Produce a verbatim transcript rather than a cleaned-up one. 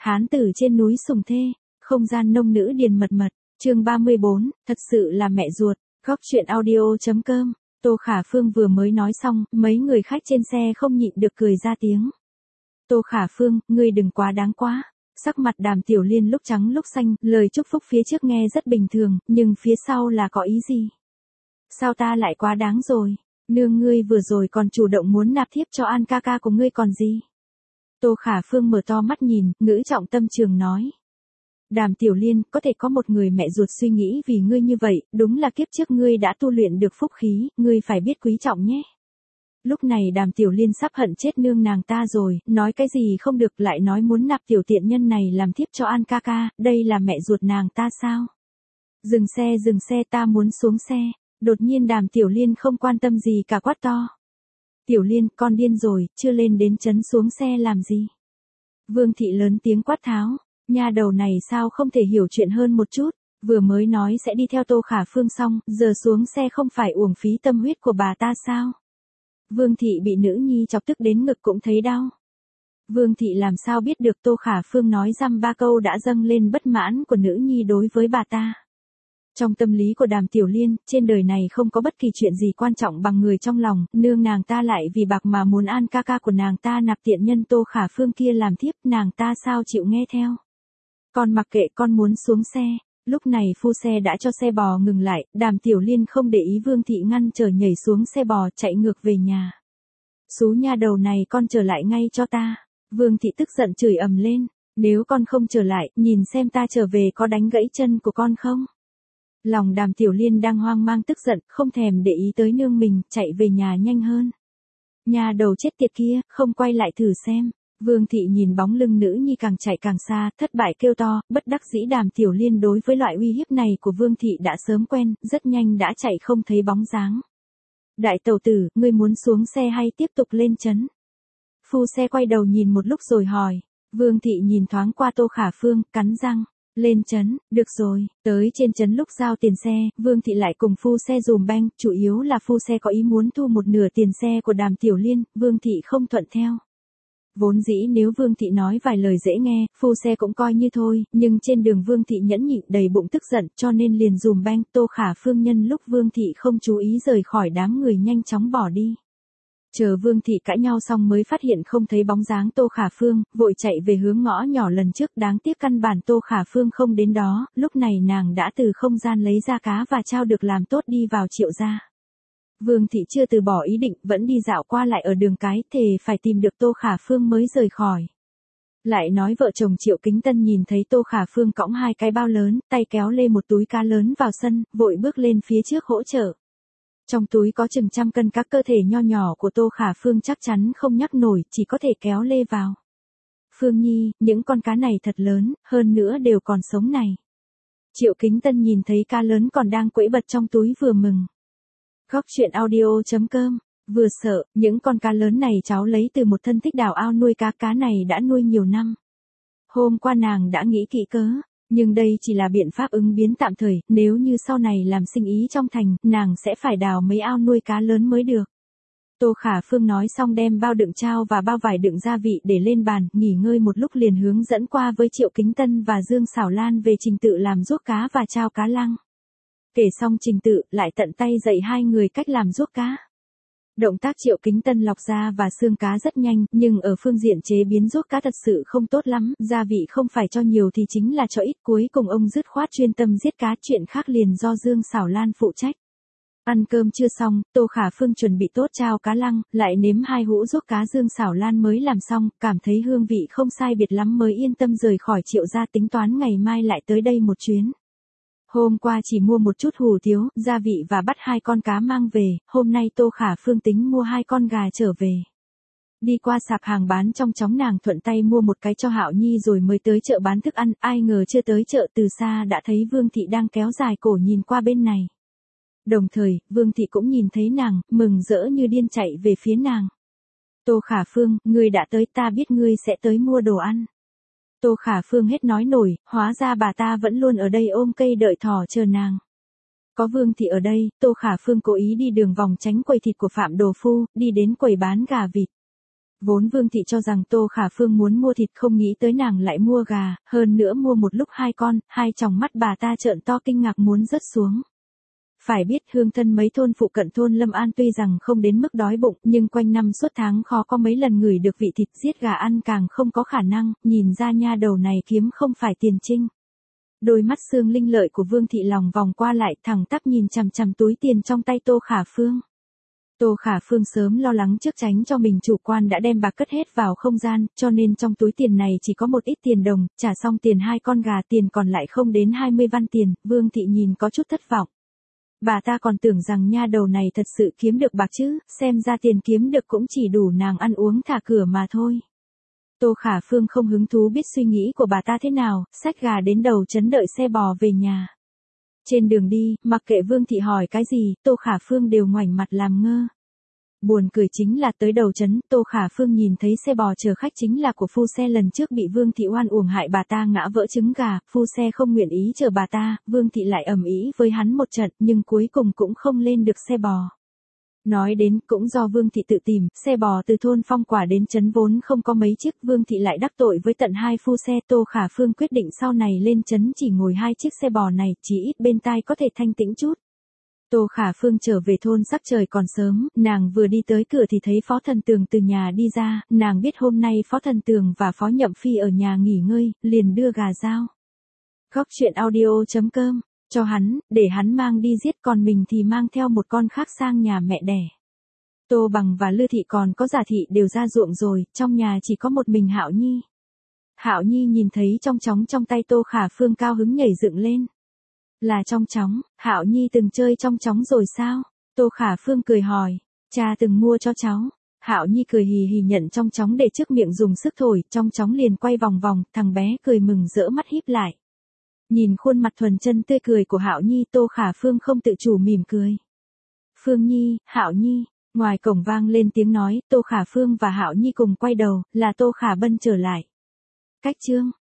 Hán tử trên núi Sùng Thê, không gian nông nữ điền mật mật, chương ba mươi bốn, thật sự là mẹ ruột, góc truyện audio.com. Tô Khả Phương vừa mới nói xong, mấy người khách trên xe không nhịn được cười ra tiếng. Tô Khả Phương, ngươi đừng quá đáng quá. Sắc mặt Đàm Tiểu Liên lúc trắng lúc xanh, lời chúc phúc phía trước nghe rất bình thường, nhưng phía sau là có ý gì? Sao ta lại quá đáng rồi? Nương ngươi vừa rồi còn chủ động muốn nạp thiếp cho An ca ca của ngươi còn gì? Tô Khả Phương mở to mắt nhìn, ngữ trọng tâm trường nói. Đàm Tiểu Liên, có thể có một người mẹ ruột suy nghĩ vì ngươi như vậy, đúng là kiếp trước ngươi đã tu luyện được phúc khí, ngươi phải biết quý trọng nhé. Lúc này Đàm Tiểu Liên sắp hận chết nương nàng ta rồi, nói cái gì không được lại nói muốn nạp tiểu tiện nhân này làm thiếp cho An ca ca, đây là mẹ ruột nàng ta sao? Dừng xe dừng xe ta muốn xuống xe, đột nhiên Đàm Tiểu Liên không quan tâm gì cả quát to. Tiểu Liên, con điên rồi, chưa lên đến trấn xuống xe làm gì? Vương Thị lớn tiếng quát tháo, nha đầu này sao không thể hiểu chuyện hơn một chút, vừa mới nói sẽ đi theo Tô Khả Phương xong, giờ xuống xe không phải uổng phí tâm huyết của bà ta sao? Vương Thị bị nữ nhi chọc tức đến ngực cũng thấy đau. Vương Thị làm sao biết được Tô Khả Phương nói dăm ba câu đã dâng lên bất mãn của nữ nhi đối với bà ta. Trong tâm lý của Đàm Tiểu Liên, trên đời này không có bất kỳ chuyện gì quan trọng bằng người trong lòng, nương nàng ta lại vì bạc mà muốn An ca ca của nàng ta nạp tiện nhân Tô Khả Phương kia làm thiếp, nàng ta sao chịu nghe theo. Con mặc kệ, con muốn xuống xe. Lúc này phu xe đã cho xe bò ngừng lại, Đàm Tiểu Liên không để ý Vương Thị ngăn trở nhảy xuống xe bò chạy ngược về nhà. Xú nha đầu này, con trở lại ngay cho ta. Vương Thị tức giận chửi ầm lên, nếu con không trở lại, nhìn xem ta trở về có đánh gãy chân của con không. Lòng Đàm Tiểu Liên đang hoang mang tức giận, không thèm để ý tới nương mình, chạy về nhà nhanh hơn. Nhà đầu chết tiệt kia, không quay lại thử xem. Vương Thị nhìn bóng lưng nữ nhi càng chạy càng xa, thất bại kêu to, bất đắc dĩ Đàm Tiểu Liên đối với loại uy hiếp này của Vương Thị đã sớm quen, rất nhanh đã chạy không thấy bóng dáng. Đại tẩu tử, ngươi muốn xuống xe hay tiếp tục lên trấn? Phu xe quay đầu nhìn một lúc rồi hỏi. Vương Thị nhìn thoáng qua Tô Khả Phương, cắn răng. Lên trấn, được rồi, tới trên trấn lúc giao tiền xe, Vương Thị lại cùng phu xe dùm beng, chủ yếu là phu xe có ý muốn thu một nửa tiền xe của Đàm Tiểu Liên, Vương Thị không thuận theo. Vốn dĩ nếu Vương Thị nói vài lời dễ nghe, phu xe cũng coi như thôi, nhưng trên đường Vương Thị nhẫn nhịn đầy bụng tức giận cho nên liền dùm beng. Tô Khả Phương nhân lúc Vương Thị không chú ý rời khỏi đám người nhanh chóng bỏ đi. Chờ Vương Thị cãi nhau xong mới phát hiện không thấy bóng dáng Tô Khả Phương, vội chạy về hướng ngõ nhỏ lần trước, đáng tiếc căn bản Tô Khả Phương không đến đó, lúc này nàng đã từ không gian lấy ra cá và trao được làm tốt đi vào Triệu gia. Vương Thị chưa từ bỏ ý định, vẫn đi dạo qua lại ở đường cái, thề phải tìm được Tô Khả Phương mới rời khỏi. Lại nói vợ chồng Triệu Kính Tân nhìn thấy Tô Khả Phương cõng hai cái bao lớn, tay kéo lê một túi cá lớn vào sân, vội bước lên phía trước hỗ trợ. Trong túi có chừng trăm cân cá, cơ thể nho nhỏ của Tô Khả Phương chắc chắn không nhắc nổi, chỉ có thể kéo lê vào. Phương Nhi, những con cá này thật lớn, hơn nữa đều còn sống này. Triệu Kính Tân nhìn thấy cá lớn còn đang quẫy bật trong túi vừa mừng. Góc truyện audio.com, vừa sợ, những con cá lớn này cháu lấy từ một thân thích đào ao nuôi cá, cá này đã nuôi nhiều năm. Hôm qua nàng đã nghĩ kỹ cớ, nhưng đây chỉ là biện pháp ứng biến tạm thời, nếu như sau này làm sinh ý trong thành, nàng sẽ phải đào mấy ao nuôi cá lớn mới được. Tô Khả Phương nói xong đem bao đựng trao và bao vải đựng gia vị để lên bàn, nghỉ ngơi một lúc liền hướng dẫn qua với Triệu Kính Tân và Dương Xảo Lan về trình tự làm ruốc cá và trao cá lăng. Kể xong trình tự, lại tận tay dạy hai người cách làm ruốc cá. Động tác Triệu Kính Tân lọc da và xương cá rất nhanh, nhưng ở phương diện chế biến ruốc cá thật sự không tốt lắm, gia vị không phải cho nhiều thì chính là cho ít, cuối cùng ông dứt khoát chuyên tâm giết cá, chuyện khác liền do Dương Xảo Lan phụ trách. Ăn cơm chưa xong, Tô Khả Phương chuẩn bị tốt trao cá lăng, lại nếm hai hũ ruốc cá Dương Xảo Lan mới làm xong, cảm thấy hương vị không sai biệt lắm mới yên tâm rời khỏi Triệu gia, tính toán ngày mai lại tới đây một chuyến. Hôm qua chỉ mua một chút hủ tiếu, gia vị và bắt hai con cá mang về, hôm nay Tô Khả Phương tính mua hai con gà trở về. Đi qua sạp hàng bán trong chóng, nàng thuận tay mua một cái cho Hạo Nhi rồi mới tới chợ bán thức ăn, ai ngờ chưa tới chợ từ xa đã thấy Vương Thị đang kéo dài cổ nhìn qua bên này. Đồng thời, Vương Thị cũng nhìn thấy nàng, mừng rỡ như điên chạy về phía nàng. Tô Khả Phương, ngươi đã tới, ta biết ngươi sẽ tới mua đồ ăn. Tô Khả Phương hết nói nổi, hóa ra bà ta vẫn luôn ở đây ôm cây đợi thỏ chờ nàng. Có Vương Thị ở đây, Tô Khả Phương cố ý đi đường vòng tránh quầy thịt của Phạm Đồ Phu, đi đến quầy bán gà vịt. Vốn Vương Thị cho rằng Tô Khả Phương muốn mua thịt, không nghĩ tới nàng lại mua gà, hơn nữa mua một lúc hai con, hai tròng mắt bà ta trợn to kinh ngạc muốn rớt xuống. Phải biết hương thân mấy thôn phụ cận thôn Lâm An tuy rằng không đến mức đói bụng, nhưng quanh năm suốt tháng khó có mấy lần ngửi được vị thịt, giết gà ăn càng không có khả năng, nhìn ra nha đầu này kiếm không phải tiền trinh. Đôi mắt xương linh lợi của Vương Thị lòng vòng qua lại, thẳng tắp nhìn chằm chằm túi tiền trong tay Tô Khả Phương. Tô Khả Phương sớm lo lắng trước tránh cho mình chủ quan đã đem bạc cất hết vào không gian, cho nên trong túi tiền này chỉ có một ít tiền đồng, trả xong tiền hai con gà tiền còn lại không đến hai mươi văn tiền, Vương Thị nhìn có chút thất vọng. Bà ta còn tưởng rằng nha đầu này thật sự kiếm được bạc chứ, xem ra tiền kiếm được cũng chỉ đủ nàng ăn uống thả cửa mà thôi. Tô Khả Phương không hứng thú biết suy nghĩ của bà ta thế nào, xách gà đến đầu trấn đợi xe bò về nhà. Trên đường đi, mặc kệ Vương Thị hỏi cái gì, Tô Khả Phương đều ngoảnh mặt làm ngơ. Buồn cười chính là tới đầu trấn, Tô Khả Phương nhìn thấy xe bò chở khách chính là của phu xe lần trước bị Vương Thị oan uổng hại bà ta ngã vỡ trứng gà, phu xe không nguyện ý chở bà ta, Vương Thị lại ầm ĩ với hắn một trận nhưng cuối cùng cũng không lên được xe bò. Nói đến cũng do Vương Thị tự tìm, xe bò từ thôn Phong Quả đến trấn vốn không có mấy chiếc, Vương Thị lại đắc tội với tận hai phu xe, Tô Khả Phương quyết định sau này lên trấn chỉ ngồi hai chiếc xe bò này, chỉ ít bên tai có thể thanh tĩnh chút. Tô Khả Phương trở về thôn sắc trời còn sớm, nàng vừa đi tới cửa thì thấy Phó Thần Tường từ nhà đi ra, nàng biết hôm nay Phó Thần Tường và Phó Nhậm Phi ở nhà nghỉ ngơi, liền đưa gà rao. Góc truyện audio chấm com cho hắn, để hắn mang đi giết, còn mình thì mang theo một con khác sang nhà mẹ đẻ. Tô Bằng và Lư Thị còn có Giả Thị đều ra ruộng rồi, trong nhà chỉ có một mình Hạo Nhi. Hạo Nhi nhìn thấy trong chóng trong tay Tô Khả Phương cao hứng nhảy dựng lên. Là trong chóng, Hạo Nhi từng chơi trong chóng rồi sao? Tô Khả Phương cười hỏi, cha từng mua cho cháu. Hạo Nhi cười hì hì nhận trong chóng để trước miệng dùng sức thổi, trong chóng liền quay vòng vòng, thằng bé cười mừng rỡ mắt híp lại. Nhìn khuôn mặt thuần chân tươi cười của Hạo Nhi, Tô Khả Phương không tự chủ mỉm cười. Phương Nhi, Hạo Nhi, ngoài cổng vang lên tiếng nói, Tô Khả Phương và Hạo Nhi cùng quay đầu, là Tô Khả Bân trở lại. Cách chương